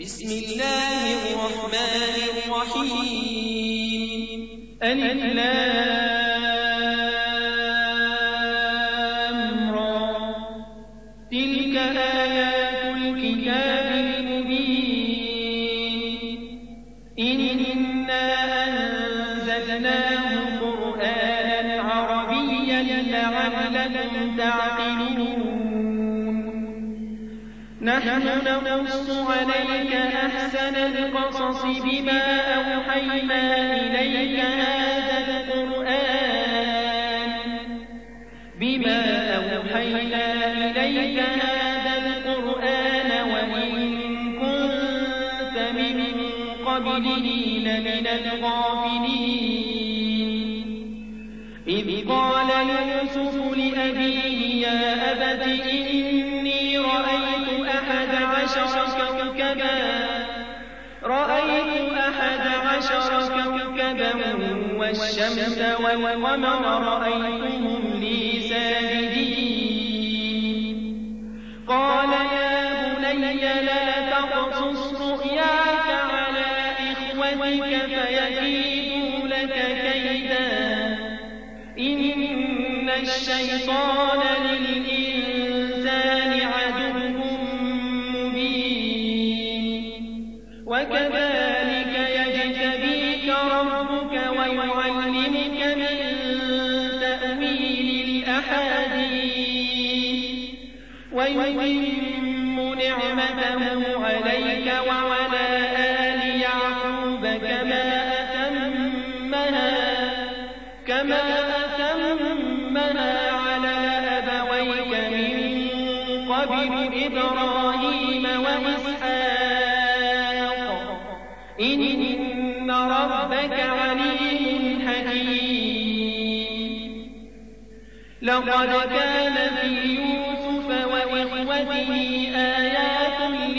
بسم الله الرحمن الرحيم ألف لام را تلك آيات الكتاب المبين إنا أنزلناه قرآنا عربيا لعلكم تعقلون نحن نقص عليك أحسن القصص بما أوحينا إليك هذا القرآن وإن كنت من قبله لمن الغافلين إذ قال يوسف لأبيه يا أبت إني رأيت أحد عشر كوكبا والشمس والقمر رأيتهم لي ساجدين قال يا بني لا تقصص رؤياك على إخوتك فيكيدوا لك كيدا إن الشيطان للإنسان عدو مبين وكذلك يجتبيك ربك ويعلمك من تأويل الأحاديث ويتم نعمته عليك وعلى آل يعقوب كما أتمها على أبويك من قبل إبراهيم وإسحاق إن ربك عليم حكيم لقد كان في يوسف وإخوته آيات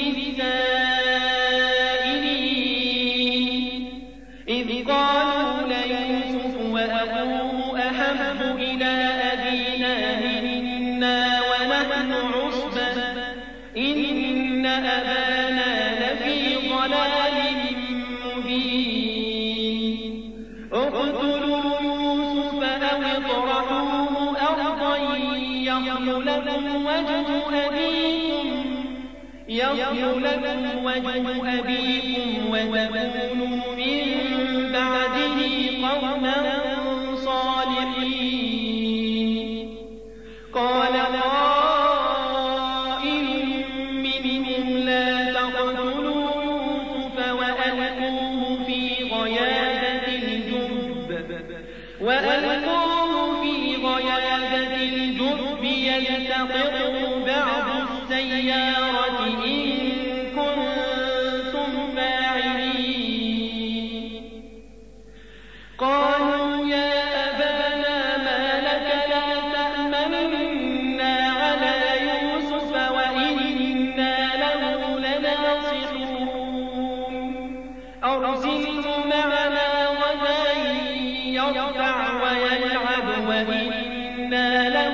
للسائلين إذ قالوا ليوسف وأخوه أحب إلى أبينا منا ونحن عصبة إن أبانا لفي ضلال مبين اقتلوا يوسف أو اطرحوه أرضا يخل لكم وجه أبيكم وتكونوا من بعده قوما صالحين قال قائل منهم لا تقتلوا يوسف وألقوه في غيابة الجب يلتقطه بعض السيارة إن كنتم فاعلين قالوا يا أبانا ما لك لا تأمنا على يوسف وإنا له لناصحون أرسله معنا غدا يرتع ويلعب وإنا له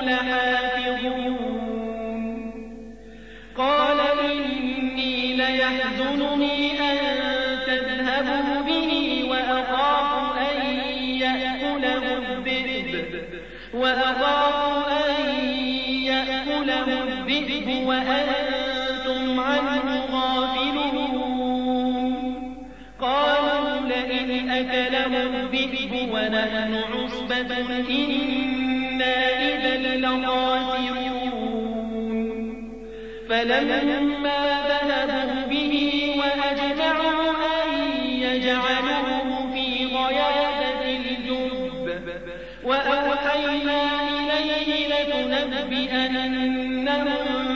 لحافظون قال إني ليحزنني أن تذهبوا به وأخاف أن يأكله الذئب وأنتم عنه غافلون قالوا لئن أكله الذئب ونحن عصبة إنا إذا لخاسرون فلما ذهبوا به وأجمعوا أن يجعلوه في غيابة الجب وأوحينا إليه لتنبئنهم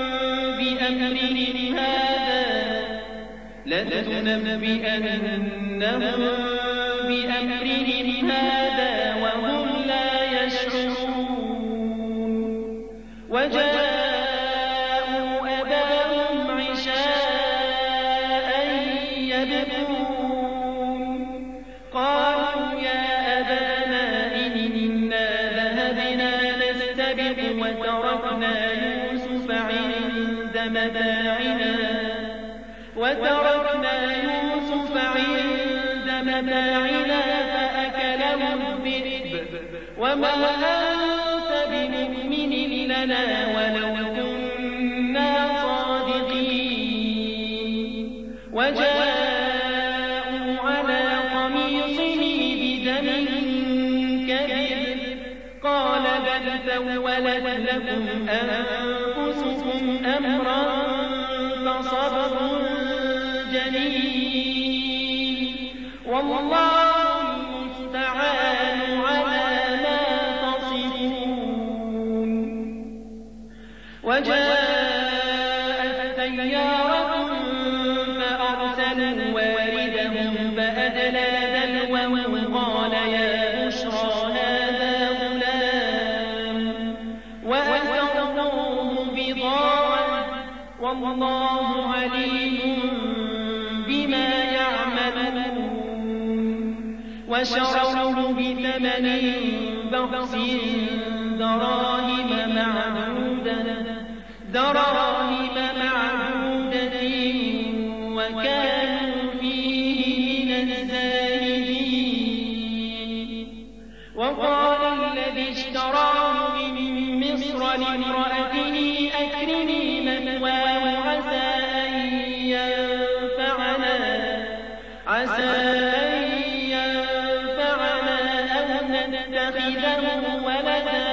بأمرهم هذا وهم لا يشعرون وجاءوا أباهم عشاء يبكون قالوا يا أبانا إنا ذهبنا نستبق وتركنا يوسف عند متاعنا وتركنا يوسف عند متاعنا فأكله الذئب وما أنت بمؤمن لنا ولو كنا صادقين وجاءوا على قميصه بدم كذب قال بل سولت لكم أنفسكم أمرا فصبر جميل والله المستعان على ما تصفون وجاءت سيارة فأرسلوا واردهم فأدلى دلوه قال يا بشرى هذا غلام وأسروه بضاعة والله عليم بما يعملون وشروه بثمن بخس دراهم معدودة وكانوا فيه من الزاهدين وقال الذي اشتراه من مصر لامرأته أكرمي مثواه عسى أن ينفعنا أو نتخذه ولدا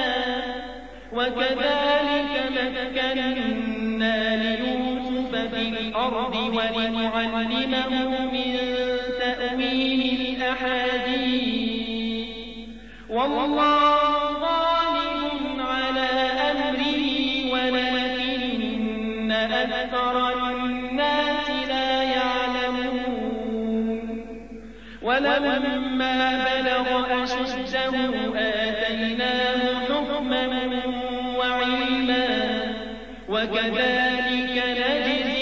وكذلك مكنا ليوسف في الأرض ولنعلمه من تأويل الأحاديث والله غالب على أمره ولكن أكثر الناس لا يعلمون ولما بلغ أشده آتيناه حكما وعلما وكذلك نجزي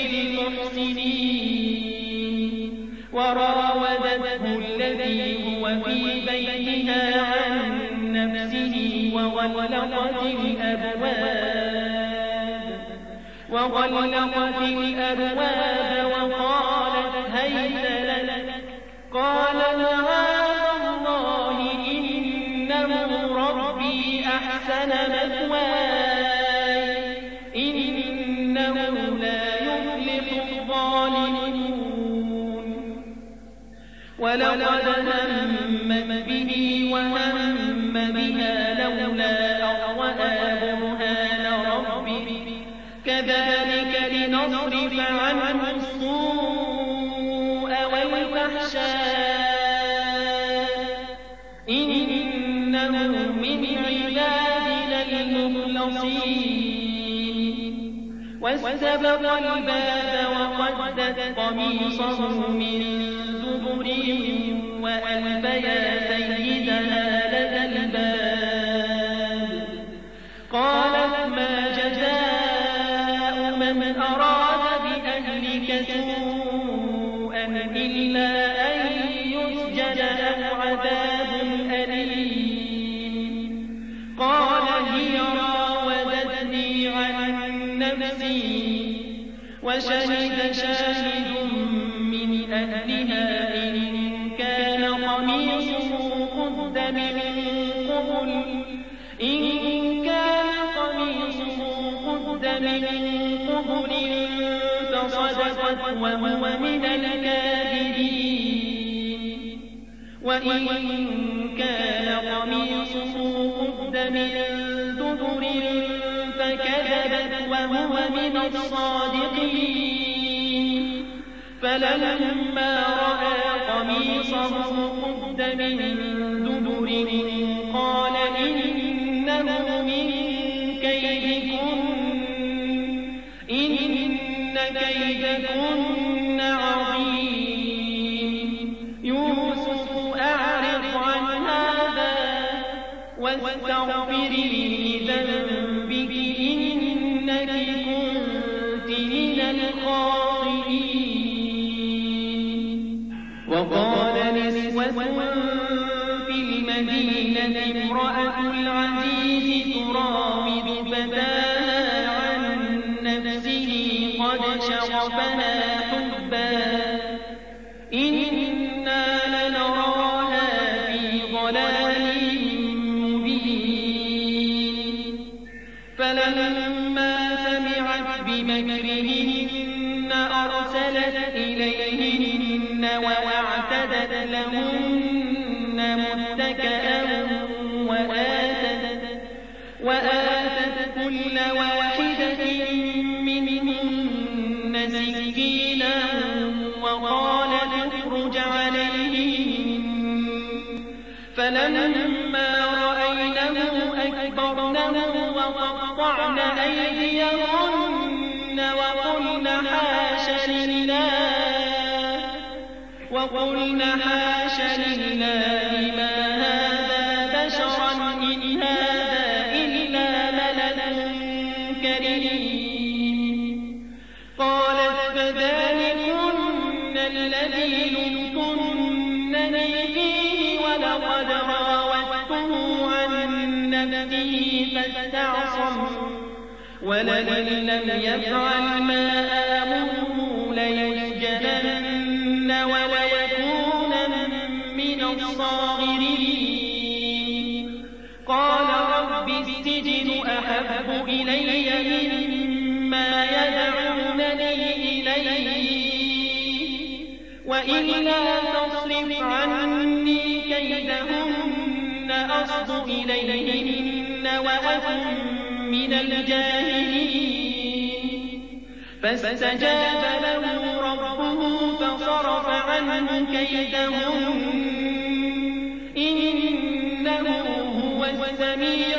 المحسنين وراودته الذي هو في بيتها عن نفسه وغلقت الأبواب وقالت هيت لك قال معاذ الله إنه ربي أحسن مثواي إنه لا يفلح الظالمون ولقد همت به وهم بها لولا أن رأى برهان ربه كذلك لنصرف عنه السوء والفحشاء إنه من عبادنا المخلصين واستبق الباب وقدت قميصه من دبر وألف يا سيدها لدى الباب قالت ما جزاء من أراد بأهلك سوءا إلا أن يسجن أو عذاب أليم قال هي راودتني عن نفسي وشهد شاهد من أهلها إن كان قميصه قد من قبل فصدقت وهو من الكاذبين وإن كان قميصه قد من دبر فكذبت وهو من الصادقين فلما رأى قميصه قد من دبر قال إنه من كيدكن إن كيدكن عظيم يوسف أعرض عن هذا واستغفري لذنبك إنك كنت من الخاطئين وقال نسوة فأرسلت إليهن وأعتدت لهن متكئا وآتت كل واحدة منهن سكينا وقالت اخرج عليهن فلما رأينه أكبرنه وقطعن أيديهن وقلن حاش لله ما هذا بشرا إن هذا إلا ملك كريم. قالت فذلكن الذي لمتنني فيه ولقد راودته عن نفسه فاستعصم ولئن لم يفعل ما آمره ليسجنن وليكونن من الصاغرين. قال رب السجن أحب إلي مما يدعونني إليه وإلا تصرف عني كيدهن أصب إليهن وأكن من الجاهلين. فاستجاب له ربه فصرف عنه كيدهن إنه هو السميع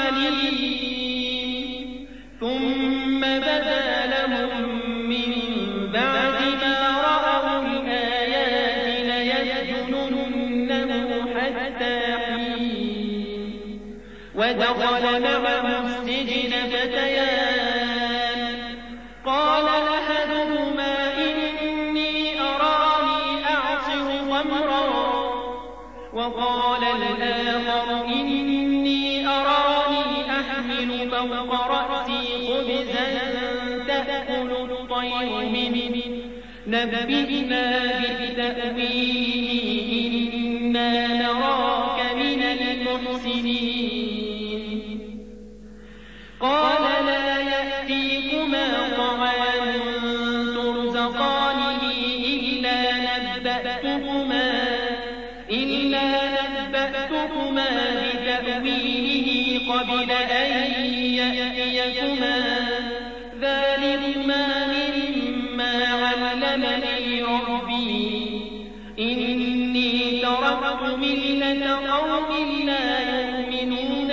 العليم. ثم بدا لهم من بعد ما رأوا الآيات ليسجننه حتى حين. ودخل معه السجن فتيان قال أحدهما إني أراني أعصر خمرا وقال الآخر إني أراني أحمل فوق رأسي خبزا تأكل الطير منه نبئنا بتأويله إنا نراك من المحسنين. قال لا يأتيكما طعام ترزقانه إلا نبأتكما بتأويله قبل أن يأتيكما ذلكما مما علمني ربي إني تركت ملة قوم لا يؤمنون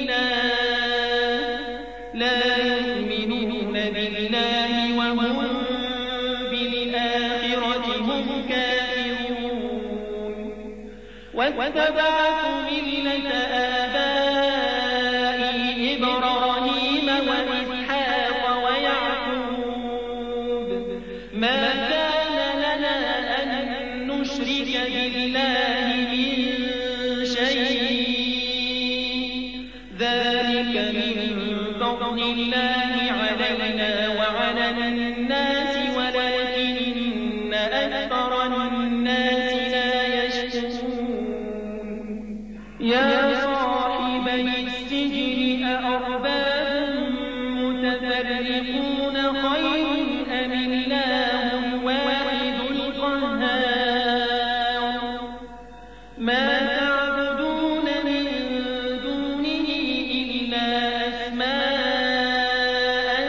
بالله وهم بالآخرة هم كافرون. واتبعت ملة آبائي إبراهيم وإسحاق ويعقوب ما كان لنا أن نشرك بالله من شيء ذلك من فضل الله علينا وعلى الناس ولكن أكثر الناس لا يشكرون. يا صاحبي السجن أأرباب متفرقون خير أم الله الواحد القهار. ما تعبدون من دونه إلا أسماء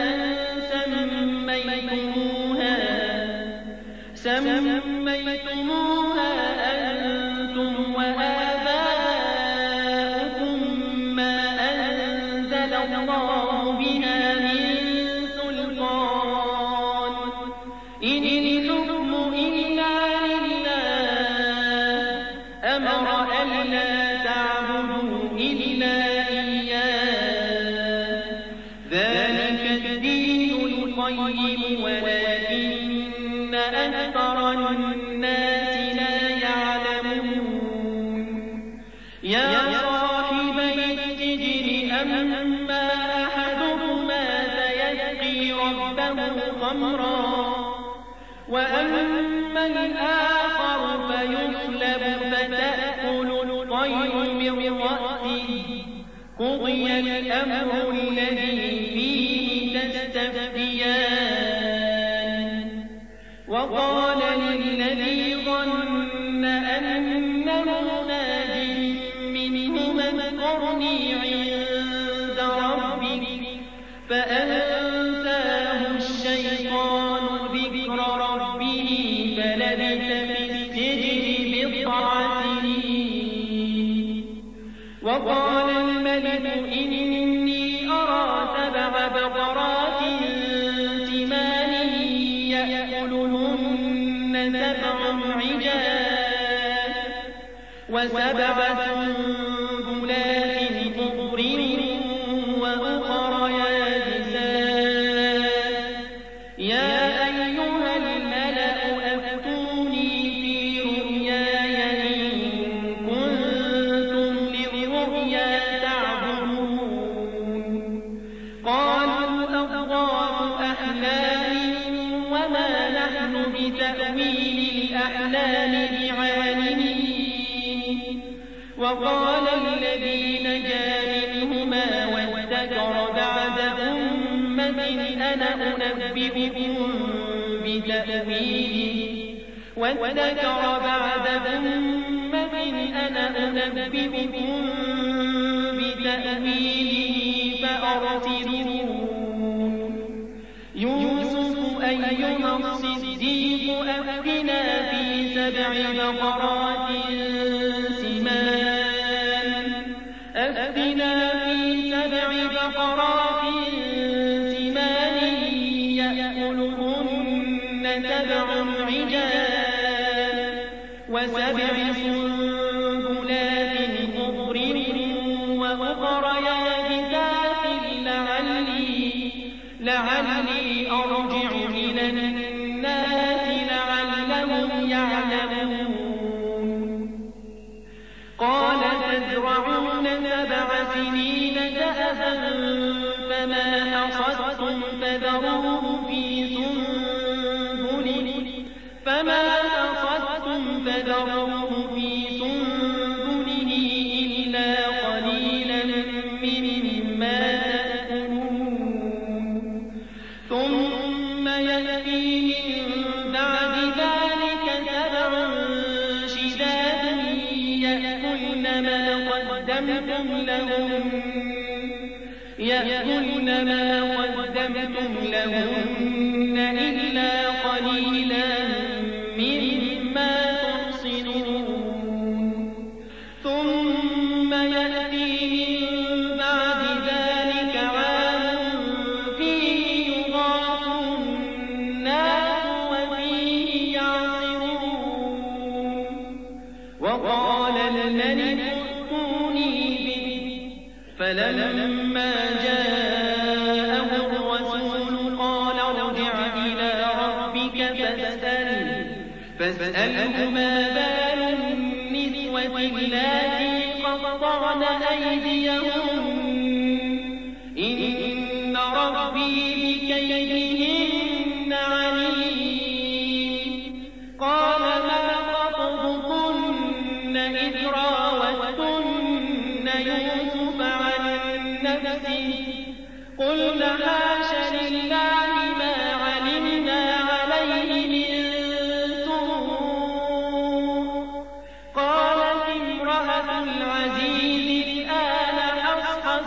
سميتموها أنتم وآباؤكم ما أنزل الله بها من سلطان إن الحكم إلا لله أمر ألا تعبدوا إلا إياه ذلك الدين القيم ولكن أكثر الناس لا يعلمون. يا صاحبي السجن أما أحدهما فيسقي ربه خمرا وأما الآخر فيصلب فتأكل الطير من رأسه قضي الأمر الذي فيه تستفتيان وقال للذي ظن أنه ناج منهما اذكرني عند ربك فأنساه الشيطان ذكر ربه فلبث في السجن بضع سنين. وقال الملك إني أرى 7 بقرات سمان يأكلهن 7 عجاف و7 سنبلات خضر وأخر يابسات. يا أيها الملأ أفتوني في رؤياي إن كنتم للرؤيا تعبرون. قالوا أضغاث أحلام وما نحن بتأويل الأحلام بعالمين. وقال الذي نجا منهما وادكر بعد أمة أنا أنبئكم بتأويله فأرسلون. يوسف أيها الصديق أفتنا في 7 بقرات سمان يأكلهن 7 عجاف و7 سنبلات خضر وأخر يابسات لعلي أرجع إلى الناس لعلهم يعلمون. قال تزرعون 7 سنين دأبا فما حصدتم فذروه في سنبله إلا قليلا مما تأكلون. ثم يأتي من بعد ذلك 7 شداد يأكلن ما قدمتم لهن إلا قليلا مما تحصنون. ثم يأتي من بعد ذلك عام فيه يغاث الناس وفيه يعصرون. وقال الملك ائتوني به فلما جاءه الرسول قال ارجع إلى ربك فاسأله ما بال النسوة اللاتي قطعن أيديهن إن ربي بكيدهن عليم. قال ما خطبكن إذ راوتن يوسف عن نفسه قلن حاش لله ما علمنا عليه من سوء. قالت امرأة العزيز الآن حصحص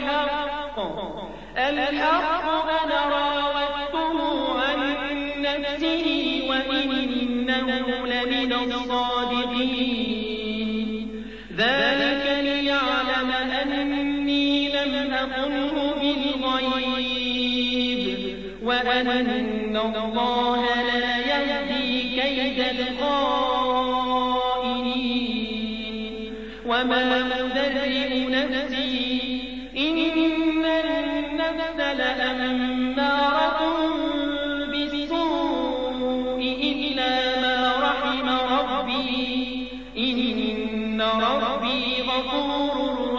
الحق أنا راودته عن نفسه وإنه لمن الصادقين. ذلك ليعلم أني لم أخنه بالغيب وأن الله لا يهدي كيد الخائنين. وما أبرئ نفسي إن النفس لأمارة بالسوء إلا ما رحم ربي إن ربي غفور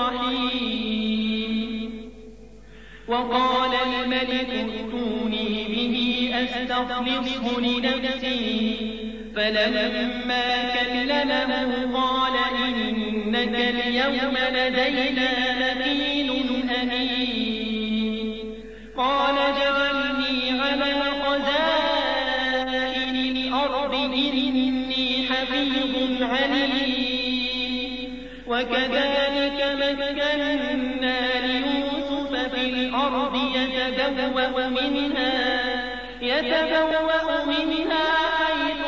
رحيم. وقال الملك ائتوني به أستخلصه لنفسي فلما كلمه قال إنك اليوم لدينا مكين أمين. قال اجعلني على خزائن إني حفيظ عليم وكذلك مكنا ليوسف في الأرض يتبوأ منها حيث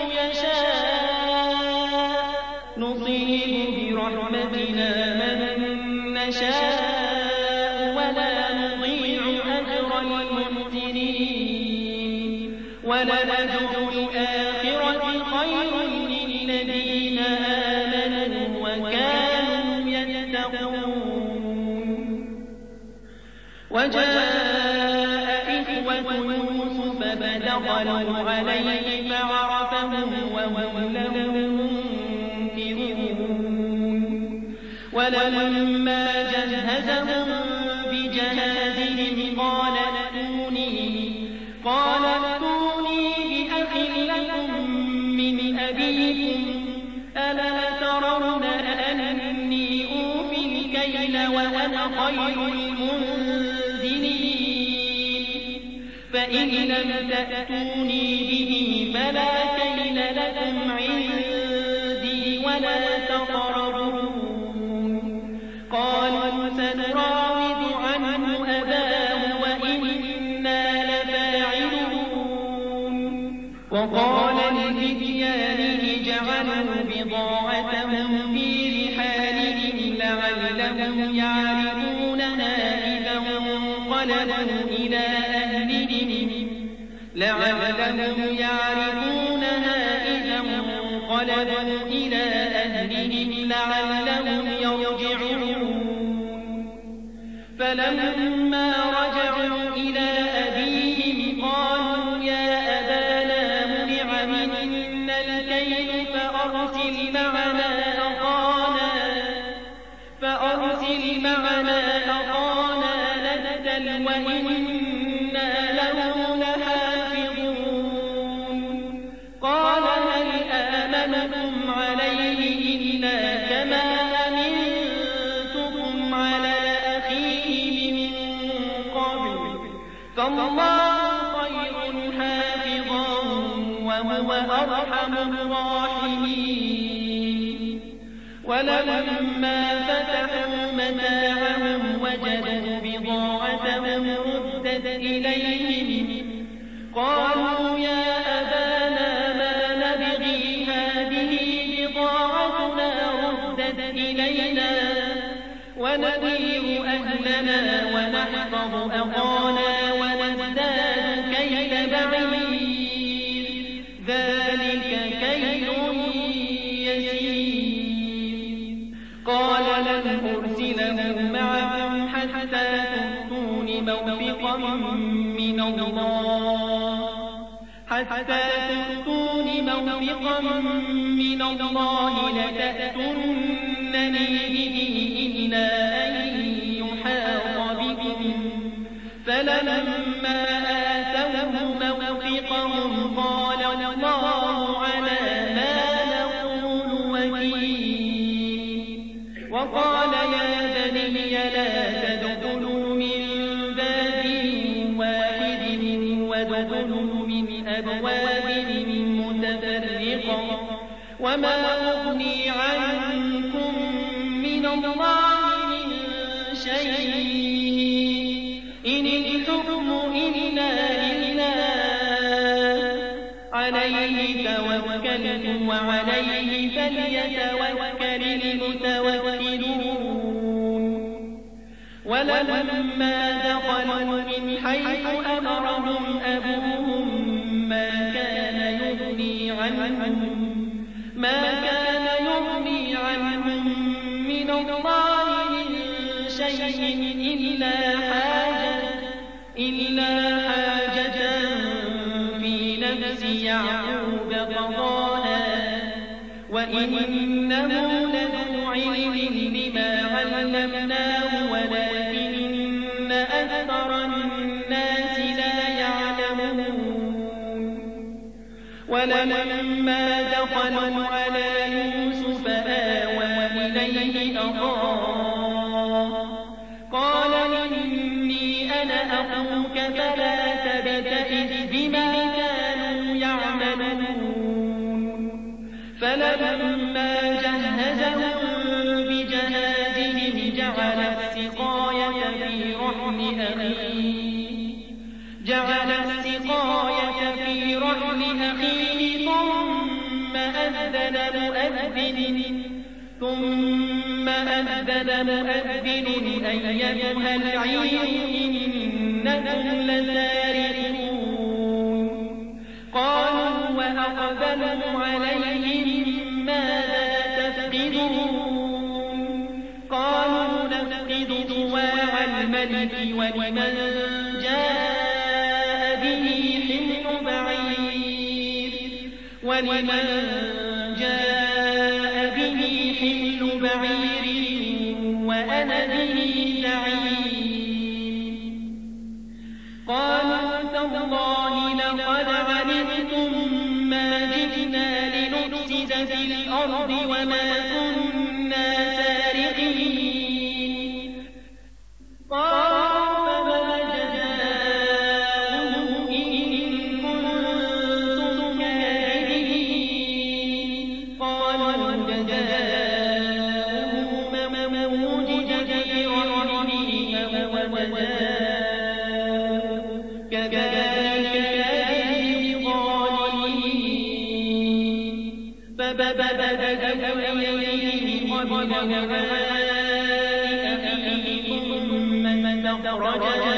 يشاء نصيب برحمتنا من نشاء ولا نضيع أجر المحسنين ولأجر الآخرة خير للذين آمنوا وكانوا يتقون وجاء إخوة يوسف فدخلوا عليه فعرفهم وهم له منكرون ولما جهزهم بجهازهم قال ائتوني بأخ لكم من أبيكم ألا ترون أني أوفي الكيل وأنا خير المنزلين فإن لم تأتوني به فلا كيل لكم عندي ولا تقربون قالوا سنراود عنه أباه وإنا لفاعلون وقال لفتيانه جعلوا بضاعتهم في رحالهم لعلهم يعرفونها إذا انقلبوا إلى أهلهم لعلهم يرجعون فلما رجعوا إلى أبيهم قالوا يا أبانا منع منا الكيل فأرسل معنا أخانا نبتل وإنا له لحافظون قال هل آمنكم عليه إلا كما أمنتكم على أخيه من قبل فالله خير حافظا وهو أرحم الراحمين ولما فتحوا متاعهم وجدوا بضاعتهم ردت إليهم قالوا يا أبانا ما نبغي هذه بضاعتنا ردت إلينا ونمير أهلنا ونحفظ أخانا ونزداد كيل بعير ذلك كيل يسير قال لن أرسله معكم حتى تؤتون موثقا من الله لتأتونني به إلا أن يحاط بكم فلما آتوه موثقهم قال الله على ما نقول وكيل وقال يا بني لا تدخلوا من باب واحد وادخلوا من أبواب متفرقة وما أغني عنكم من الله من شيء إن الحكم إلا لله عليه توكلت وعليه فليتوكل المتوكلون ولما دخلوا من حيث أمرهم أبوهم ما كان يغني عنهم من الله من شيء إلا حاجة في نفس يعقوب قضاها وإنه لذو علم لما علمناه ولكن أكثر الناس لا يعلمون ولما دخلوا على يوسف آوى إليه أخاه قال إني أنا أخوك فلا تبتئس بما كانوا يعملون فلما جهزهم بجهازهم جعل السقاية في رحل أخيه ثم أذن مؤذن أيتها العير إنكم لسارقون قالوا وأقبلوا عليهم ماذا تفقدون قالوا نفقد صواع الملك ولمن جاء به حمل بعير وأنا به زعيم قالوا تالله لقد علمتم ما جئنا لنفسد في الأرض وما كنا سارقين قالوا فما جزاؤه إن كنتم كاذبين قالوا جزاؤه من وجد في رحله فهو جزاؤه كذلك نجزي الظالمين فبدت أيديهم قبل وعاء أخيه ثم استخرجها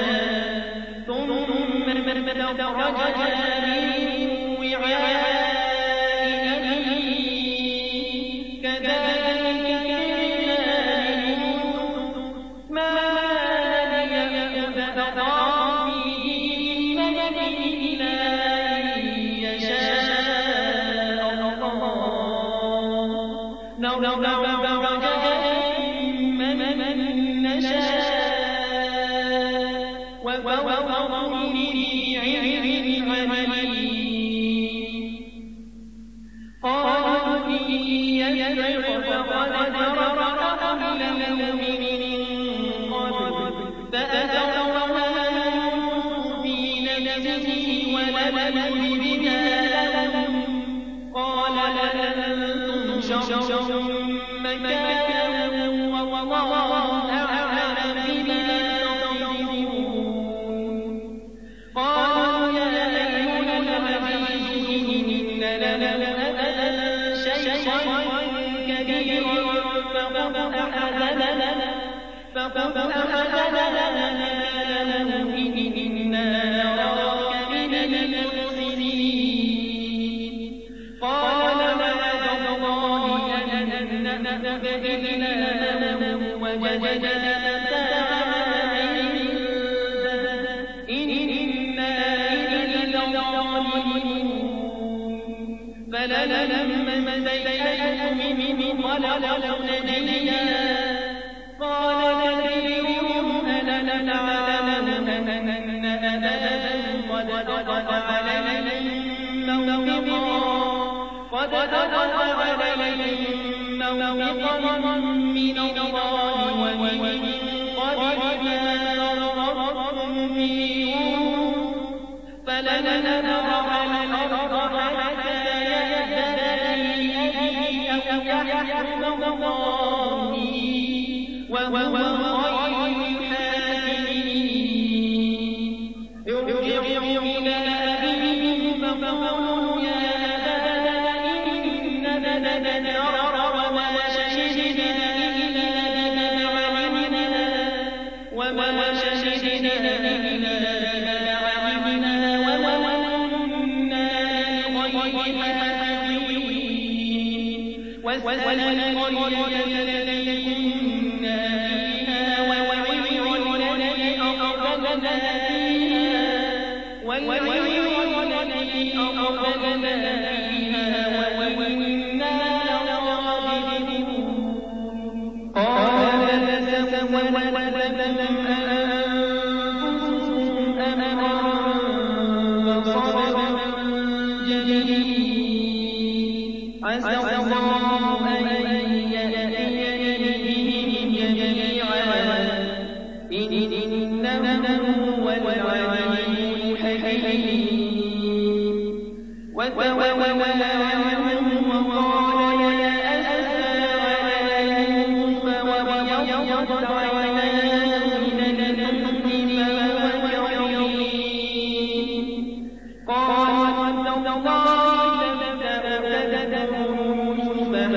من وعاء أخيه كذلك كدنا ليوسف ما ليأخذ أخاه في دين الملك إلا أن يشاء الله نرفع درجات من نشاء وفوق كل ذي علم عليم قالوا إن يسرق فقد سرق أخ له من قبل فأسرها يوسف في نفسه ولم يبدها لهم قال أنتم شر مكانا والله أعلم بما تصفون قالوا يا أيها العزيز إن لنا أبا شيخا كبيرا فخذ أحدنا نكالا إنا نراك من المحسنين قال معاذ الله أن نأخذ إلا من وجدنا متاعنا عنده إنا إذا ظالمون فلما استيأسوا منه خلصوا نجيا قال كبيرهم ألم تعلموا أن أباكم قد أخذ عليهم موثقا من الله ومن قبل ما فرطتم في يوسف فلن نبرح الأرض حتى يأذن لي أبي أو يحكم الله وهو خير الحاكمين ارجعوا إلى أبيكم فقولوا يا أبانا إننا نذر وما شهدنا إلا بما علمنا وما كنا للغيب حافظين واسأل القرية التي كنا فيها والعير التي أقبلنا فيها وإنا لصادقون قال تسولت لكم أنفسكم أمرا فصبر جميل عسى الله أن يأتيني بهم جميعا إنه هو العليم الحكيم وتولى عنهم وقال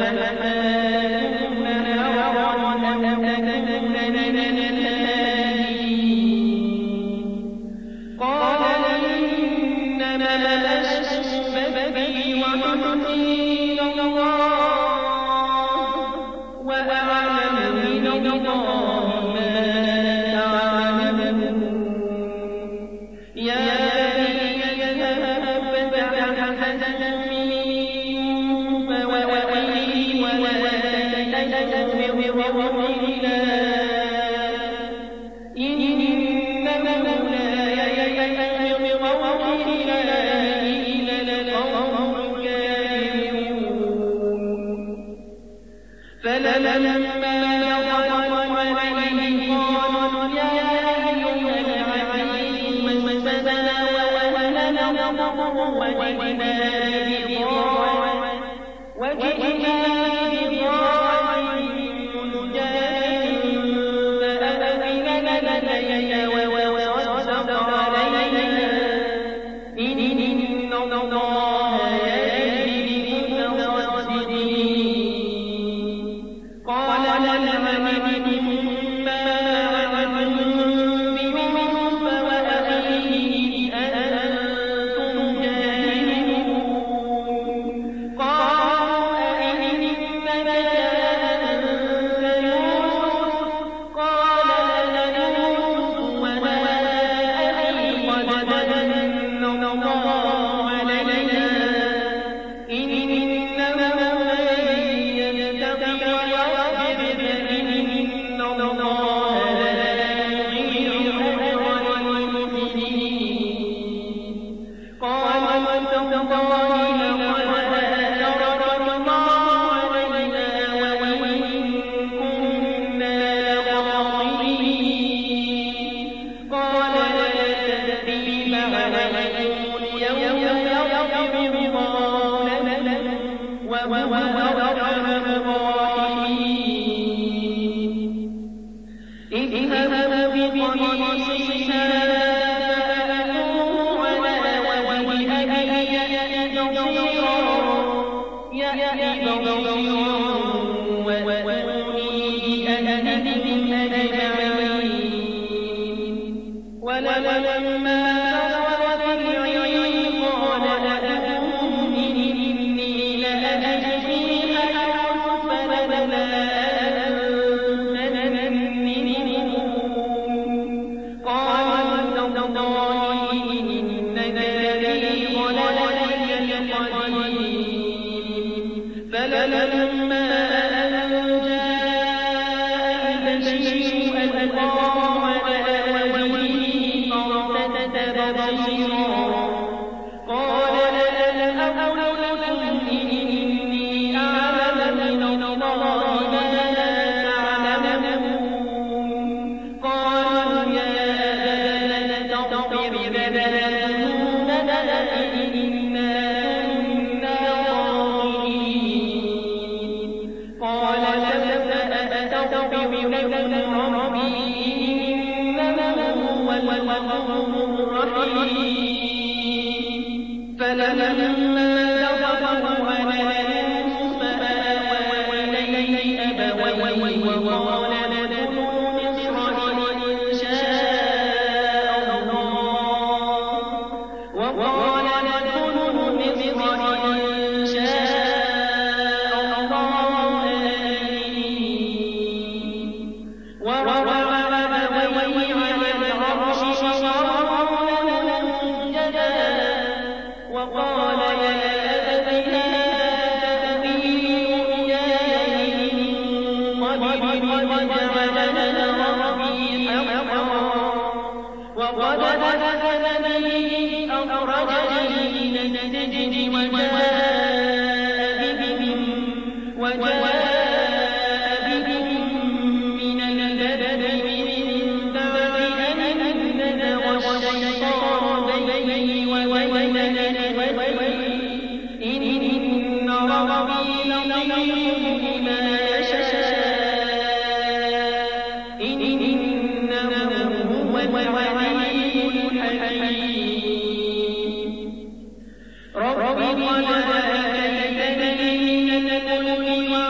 رب قد آتيتني من الملك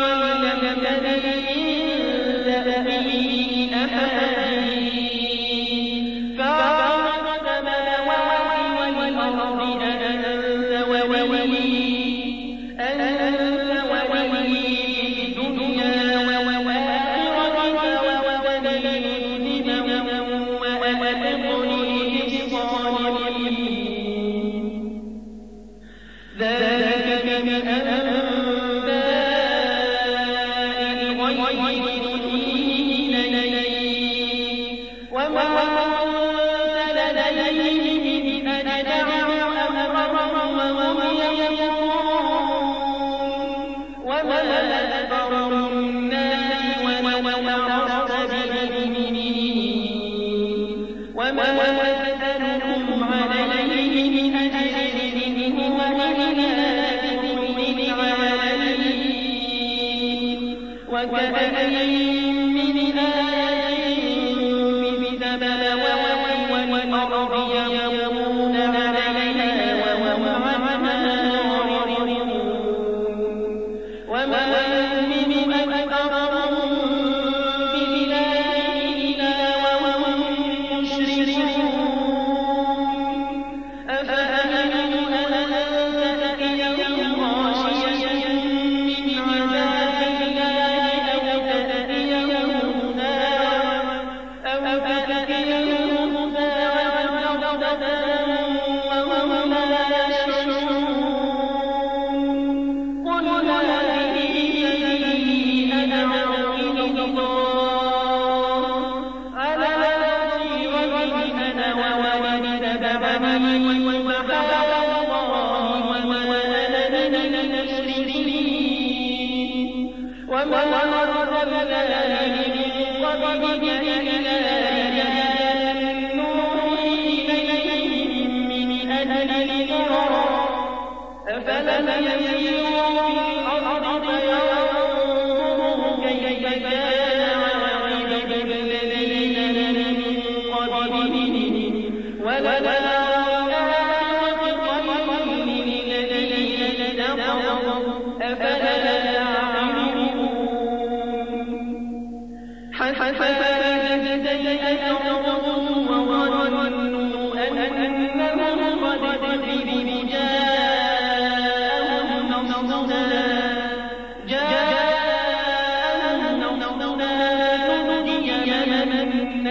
وما أكثر الناس ولو حرصت بمؤمنين وما أكثرهم عليه من أجر هو إلا لكل العالمين وكأين من آية في السماوات والأرض يمرون عليها وهم عنها معرضون وما يؤمن أكثرهم بالله إلا وهم مشركون أفأمنوا أن تأتيهم غاشية من عذاب الله أو تأتيهم الساعة بغتة وهم لا يشعرون قل هذه سبيلي أدعو إلى الله على بصيرة أنا ومن اتبعني وسبحان الله وما أنا من المشركين وما أرسلنا من قبلك إلا رجالا نوحي إليهم من أهل القرى أفلم يسيروا في الأرض فينظروا كيف كان عاقبة الذين من قبلهم وللآخرة خير للذين اتقوا أفلا تعقلون حتى إذا استيأسوا وظنوا أنهم قد كذبوا جاءهم نصرنا نجي من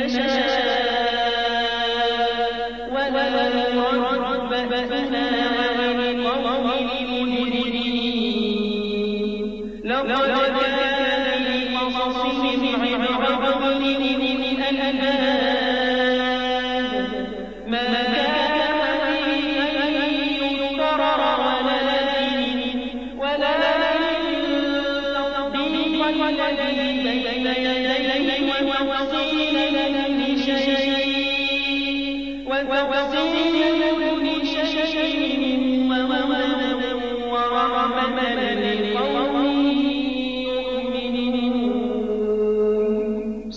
نشاء ولا يرد بأسنا عن القوم المجرمين لقد كان في قصصهم عبرة لأولي الألباب ما كان حديثا يفترى ولكن تصديق الذي بين يديه وتفصيل